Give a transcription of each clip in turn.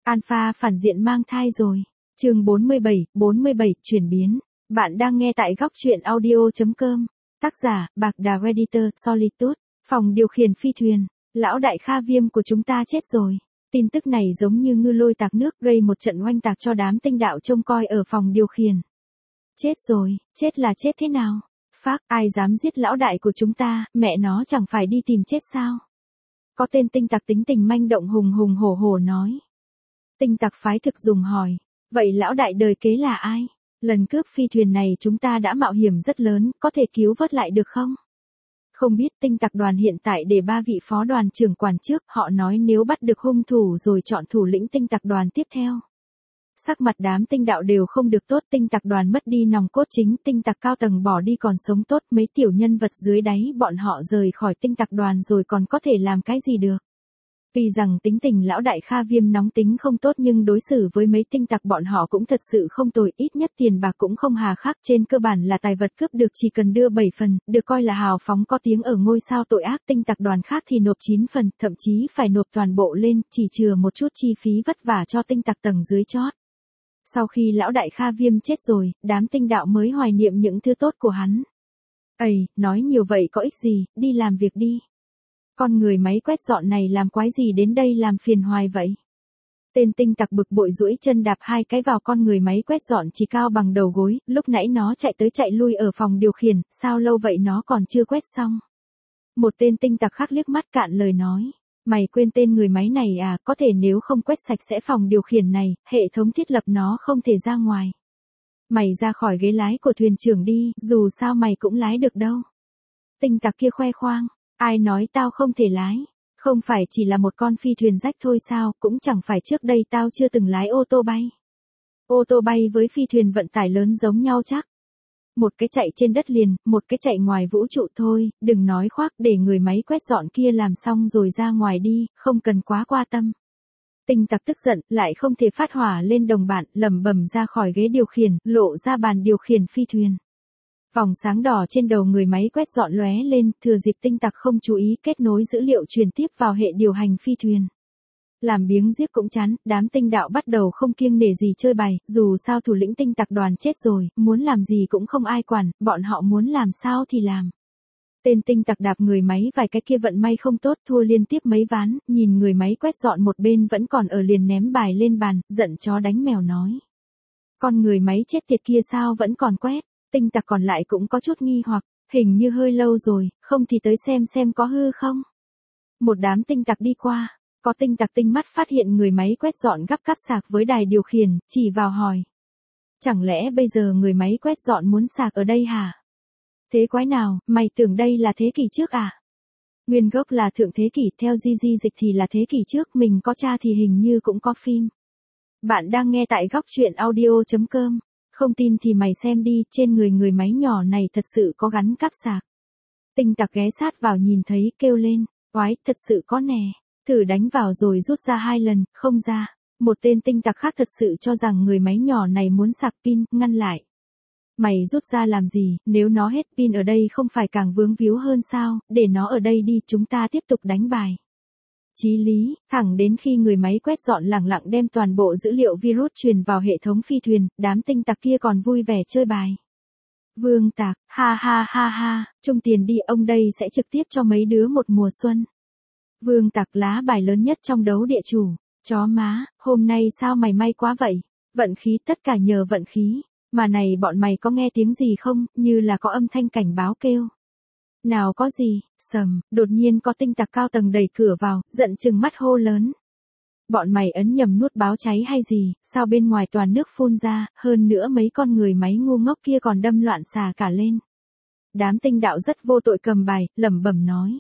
Alpha phản diện mang thai rồi. Chương 47, chuyển biến. Bạn đang nghe tại góc truyện audio.com. Tác giả, Bạc Đà Editor, Solitude. Phòng điều khiển phi thuyền. Lão đại Kha Viêm của chúng ta chết rồi. Tin tức này giống như ngư lôi tạc nước gây một trận oanh tạc cho đám tinh đạo trông coi ở phòng điều khiển. Chết rồi, chết là chết thế nào? Phác, ai dám giết lão đại của chúng ta, mẹ nó chẳng phải đi tìm chết sao? Có tên tinh tặc tính tình manh động hùng hùng hổ hổ nói. Tinh tặc phái thực dùng hỏi. Vậy lão đại đời kế là ai? Lần cướp phi thuyền này chúng ta đã mạo hiểm rất lớn, có thể cứu vớt lại được không? Không biết tinh tặc đoàn hiện tại để 3 vị phó đoàn trưởng quản trước, họ nói nếu bắt được hung thủ rồi chọn thủ lĩnh tinh tặc đoàn tiếp theo. Sắc mặt đám tinh đạo đều không được tốt, tinh tặc đoàn mất đi nòng cốt chính, tinh tặc cao tầng bỏ đi còn sống tốt, mấy tiểu nhân vật dưới đáy bọn họ rời khỏi tinh tặc đoàn rồi còn có thể làm cái gì được. Vì rằng tính tình lão đại Kha Viêm nóng tính không tốt nhưng đối xử với mấy tinh tặc bọn họ cũng thật sự không tồi, ít nhất tiền bạc cũng không hà khắc, trên cơ bản là tài vật cướp được chỉ cần đưa 7 phần, được coi là hào phóng có tiếng ở ngôi sao tội ác, tinh tặc đoàn khác thì nộp 9 phần, thậm chí phải nộp toàn bộ lên, chỉ chừa một chút chi phí vất vả cho tinh tặc tầng dưới chót. Sau khi lão đại Kha Viêm chết rồi, đám tinh đạo mới hoài niệm những thứ tốt của hắn. Ây, nói nhiều vậy có ích gì, đi làm việc đi. Con người máy quét dọn này làm quái gì đến đây làm phiền hoài vậy? Tên tinh tặc bực bội duỗi chân đạp 2 cái vào con người máy quét dọn chỉ cao bằng đầu gối, lúc nãy nó chạy tới chạy lui ở phòng điều khiển, sao lâu vậy nó còn chưa quét xong? Một tên tinh tặc khác liếc mắt cạn lời nói. Mày quên tên người máy này à, có thể nếu không quét sạch sẽ phòng điều khiển này, hệ thống thiết lập nó không thể ra ngoài. Mày ra khỏi ghế lái của thuyền trưởng đi, dù sao mày cũng lái được đâu. Tinh tặc kia khoe khoang. Ai nói tao không thể lái? Không phải chỉ là một con phi thuyền rách thôi sao, cũng chẳng phải trước đây tao chưa từng lái ô tô bay. Ô tô bay với phi thuyền vận tải lớn giống nhau chắc. Một cái chạy trên đất liền, một cái chạy ngoài vũ trụ thôi, đừng nói khoác, để người máy quét dọn kia làm xong rồi ra ngoài đi, không cần quá qua tâm. Tinh tặc tức giận, lại không thể phát hỏa lên đồng bạn, lẩm bẩm ra khỏi ghế điều khiển, lộ ra bàn điều khiển phi thuyền. Vòng sáng đỏ trên đầu người máy quét dọn lóe lên, thừa dịp tinh tặc không chú ý kết nối dữ liệu truyền tiếp vào hệ điều hành phi thuyền. Làm biếng giết cũng chán, đám tinh đạo bắt đầu không kiêng nể gì chơi bài, dù sao thủ lĩnh tinh tặc đoàn chết rồi, muốn làm gì cũng không ai quản, bọn họ muốn làm sao thì làm. Tên tinh tặc đạp người máy vài cái kia vận may không tốt, thua liên tiếp mấy ván, nhìn người máy quét dọn một bên vẫn còn ở liền ném bài lên bàn, giận chó đánh mèo nói. Con người máy chết tiệt kia sao vẫn còn quét? Tinh tặc còn lại cũng có chút nghi hoặc, hình như hơi lâu rồi, không thì tới xem có hư không. Một đám tinh tặc đi qua, có tinh tặc tinh mắt phát hiện người máy quét dọn gắp cáp sạc với đài điều khiển, chỉ vào hỏi. Chẳng lẽ bây giờ người máy quét dọn muốn sạc ở đây hả? Thế quái nào, mày tưởng đây là thế kỷ trước à? Nguyên gốc là thượng thế kỷ, theo di dịch thì là thế kỷ trước, mình có tra thì hình như cũng có phim. Bạn đang nghe tại góc truyện audio.com. Không tin thì mày xem đi, trên người máy nhỏ này thật sự có gắn cáp sạc. Tinh tặc ghé sát vào nhìn thấy, kêu lên, oái, thật sự có nè, thử đánh vào rồi rút ra 2 lần, không ra. Một tên tinh tặc khác thật sự cho rằng người máy nhỏ này muốn sạc pin, ngăn lại. Mày rút ra làm gì, nếu nó hết pin ở đây không phải càng vướng víu hơn sao, để nó ở đây đi, chúng ta tiếp tục đánh bài. Chí lý, thẳng đến khi người máy quét dọn lẳng lặng đem toàn bộ dữ liệu virus truyền vào hệ thống phi thuyền, đám tinh tặc kia còn vui vẻ chơi bài. Vương Tạc, ha ha ha ha, chung tiền đi, ông đây sẽ trực tiếp cho mấy đứa một mùa xuân. Vương Tạc lá bài lớn nhất trong đấu địa chủ, chó má, hôm nay sao mày may quá vậy? Vận khí, tất cả nhờ vận khí, mà này bọn mày có nghe tiếng gì không, như là có âm thanh cảnh báo kêu. Nào có gì, sầm, đột nhiên có tinh tặc cao tầng đẩy cửa vào, giận chừng mắt hô lớn. Bọn mày ấn nhầm nút báo cháy hay gì, sao bên ngoài toàn nước phun ra, hơn nữa mấy con người máy ngu ngốc kia còn đâm loạn xà cả lên. Đám tinh đạo rất vô tội cầm bài, lẩm bẩm nói.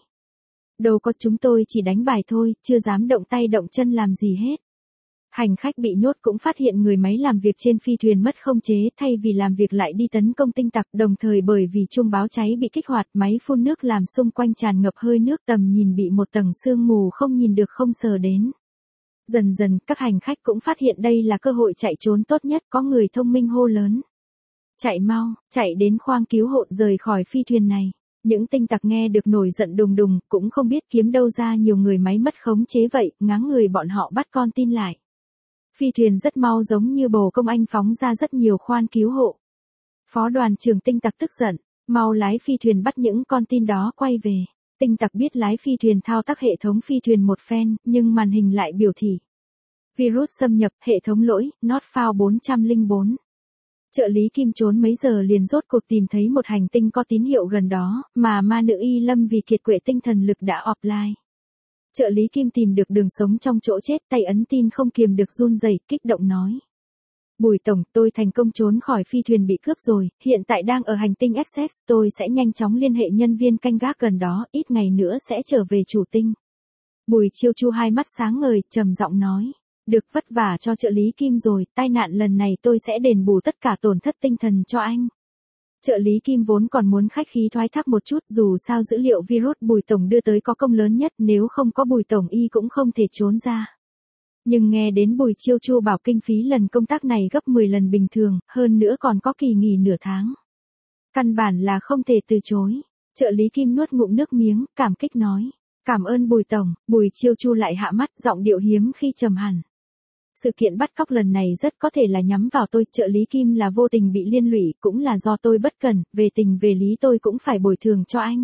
Đâu có, chúng tôi chỉ đánh bài thôi, chưa dám động tay động chân làm gì hết. Hành khách bị nhốt cũng phát hiện người máy làm việc trên phi thuyền mất khống chế, thay vì làm việc lại đi tấn công tinh tặc, đồng thời bởi vì chuông báo cháy bị kích hoạt, máy phun nước làm xung quanh tràn ngập hơi nước, tầm nhìn bị một tầng sương mù không nhìn được không sờ đến. Dần dần, các hành khách cũng phát hiện đây là cơ hội chạy trốn tốt nhất, có người thông minh hô lớn. Chạy mau, chạy đến khoang cứu hộ rời khỏi phi thuyền này. Những tinh tặc nghe được nổi giận đùng đùng, cũng không biết kiếm đâu ra nhiều người máy mất khống chế vậy, ngáng người bọn họ bắt con tin lại. Phi thuyền rất mau giống như bồ công anh phóng ra rất nhiều khoan cứu hộ. Phó đoàn trưởng Tinh Tặc tức giận, mau lái phi thuyền bắt những con tin đó quay về. Tinh Tặc biết lái phi thuyền thao tác hệ thống phi thuyền một phen, nhưng màn hình lại biểu thị. Virus xâm nhập, hệ thống lỗi, not found 404. Trợ lý Kim trốn mấy giờ liền rốt cuộc tìm thấy một hành tinh có tín hiệu gần đó, mà ma nữ Y Lâm vì kiệt quệ tinh thần lực đã offline. Trợ lý Kim tìm được đường sống trong chỗ chết, tay ấn tin không kiềm được run rẩy, kích động nói. Bùi tổng, tôi thành công trốn khỏi phi thuyền bị cướp rồi, hiện tại đang ở hành tinh Essex, tôi sẽ nhanh chóng liên hệ nhân viên canh gác gần đó, ít ngày nữa sẽ trở về chủ tinh. Bùi Chiêu Chu hai mắt sáng ngời, trầm giọng nói. Được, vất vả cho trợ lý Kim rồi, tai nạn lần này tôi sẽ đền bù tất cả tổn thất tinh thần cho anh. Trợ lý Kim vốn còn muốn khách khí thoái thác một chút, dù sao dữ liệu virus Bùi tổng đưa tới có công lớn nhất, nếu không có Bùi tổng y cũng không thể trốn ra. Nhưng nghe đến Bùi Chiêu Chu bảo kinh phí lần công tác này gấp 10 lần bình thường, hơn nữa còn có kỳ nghỉ nửa tháng. Căn bản là không thể từ chối. Trợ lý Kim nuốt ngụm nước miếng, cảm kích nói. Cảm ơn Bùi tổng. Bùi Chiêu Chu lại hạ mắt, giọng điệu hiếm khi trầm hẳn. Sự kiện bắt cóc lần này rất có thể là nhắm vào tôi, trợ lý Kim là vô tình bị liên lụy, cũng là do tôi bất cẩn, về tình về lý tôi cũng phải bồi thường cho anh.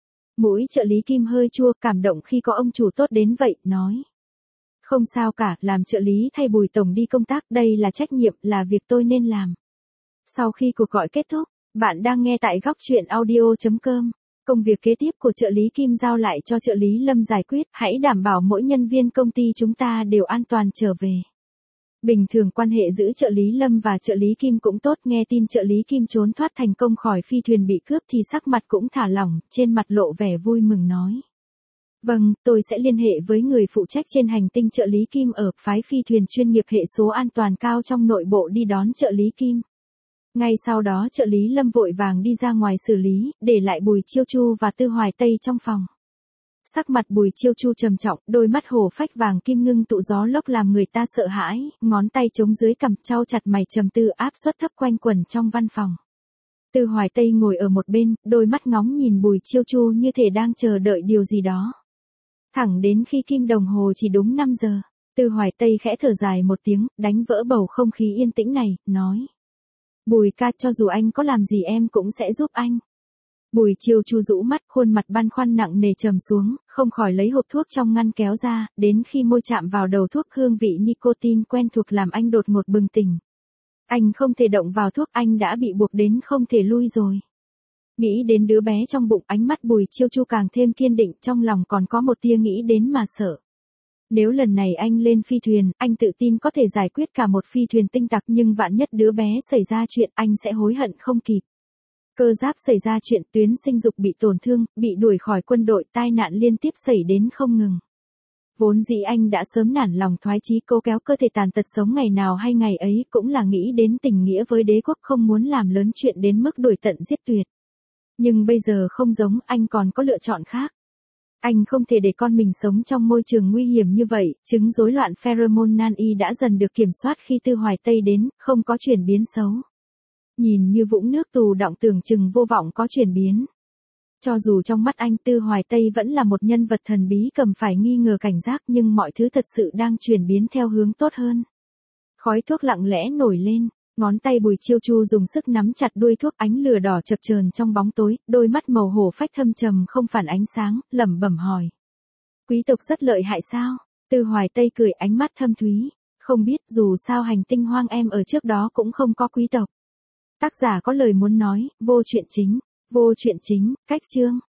Mũi trợ lý Kim hơi chua, cảm động khi có ông chủ tốt đến vậy, nói. Không sao cả, làm trợ lý thay Bùi tổng đi công tác, đây là trách nhiệm, là việc tôi nên làm. Sau khi cuộc gọi kết thúc, bạn đang nghe tại góc truyện audio.com. Công việc kế tiếp của trợ lý Kim giao lại cho trợ lý Lâm giải quyết, hãy đảm bảo mỗi nhân viên công ty chúng ta đều an toàn trở về. Bình thường quan hệ giữa trợ lý Lâm và trợ lý Kim cũng tốt, nghe tin trợ lý Kim trốn thoát thành công khỏi phi thuyền bị cướp thì sắc mặt cũng thả lỏng, trên mặt lộ vẻ vui mừng nói. Vâng, tôi sẽ liên hệ với người phụ trách trên hành tinh trợ lý Kim ở phái phi thuyền chuyên nghiệp hệ số an toàn cao trong nội bộ đi đón trợ lý Kim. Ngay sau đó trợ lý Lâm vội vàng đi ra ngoài xử lý, để lại Bùi Chiêu Chu và Tư Hoài Tây trong phòng. Sắc mặt Bùi Chiêu Chu trầm trọng, đôi mắt hồ phách vàng kim ngưng tụ gió lốc làm người ta sợ hãi, ngón tay chống dưới cằm trao chặt mày trầm tư áp suất thấp quanh quẩn trong văn phòng. Tư Hoài Tây ngồi ở một bên, đôi mắt ngóng nhìn Bùi Chiêu Chu như thể đang chờ đợi điều gì đó. Thẳng đến khi kim đồng hồ chỉ đúng 5 giờ, Tư Hoài Tây khẽ thở dài một tiếng, đánh vỡ bầu không khí yên tĩnh này, nói. Bùi ca, cho dù anh có làm gì em cũng sẽ giúp anh. Bùi Chiêu Chu rũ mắt, khuôn mặt băn khoăn nặng nề trầm xuống, không khỏi lấy hộp thuốc trong ngăn kéo ra, đến khi môi chạm vào đầu thuốc hương vị nicotine quen thuộc làm anh đột ngột bừng tỉnh. Anh không thể động vào thuốc, anh đã bị buộc đến không thể lui rồi. Nghĩ đến đứa bé trong bụng, ánh mắt Bùi Chiêu Chu càng thêm kiên định, trong lòng còn có một tia nghĩ đến mà sợ. Nếu lần này anh lên phi thuyền, anh tự tin có thể giải quyết cả một phi thuyền tinh tặc, nhưng vạn nhất đứa bé xảy ra chuyện, anh sẽ hối hận không kịp. Cơ giáp xảy ra chuyện, tuyến sinh dục bị tổn thương, bị đuổi khỏi quân đội, tai nạn liên tiếp xảy đến không ngừng. Vốn dĩ anh đã sớm nản lòng thoái chí cố kéo cơ thể tàn tật sống ngày nào hay ngày ấy, cũng là nghĩ đến tình nghĩa với đế quốc, không muốn làm lớn chuyện đến mức đuổi tận giết tuyệt. Nhưng bây giờ không giống, anh còn có lựa chọn khác. Anh không thể để con mình sống trong môi trường nguy hiểm như vậy, chứng rối loạn pheromone nan y đã dần được kiểm soát khi Tư Hoài Tây đến, không có chuyển biến xấu. Nhìn như vũng nước tù đọng tưởng chừng vô vọng có chuyển biến. Cho dù trong mắt anh Tư Hoài Tây vẫn là một nhân vật thần bí cầm phải nghi ngờ cảnh giác, nhưng mọi thứ thật sự đang chuyển biến theo hướng tốt hơn. Khói thuốc lặng lẽ nổi lên, ngón tay Bùi Chiêu Chu dùng sức nắm chặt đuôi thuốc, ánh lửa đỏ chập chờn trong bóng tối, đôi mắt màu hổ phách thâm trầm không phản ánh sáng, lẩm bẩm hỏi. Quý tộc rất lợi hại sao? Tư Hoài Tây cười, ánh mắt thâm thúy. Không biết, dù sao hành tinh hoang em ở trước đó cũng không có quý tộc. Tác giả có lời muốn nói, vô chuyện chính, cách chương.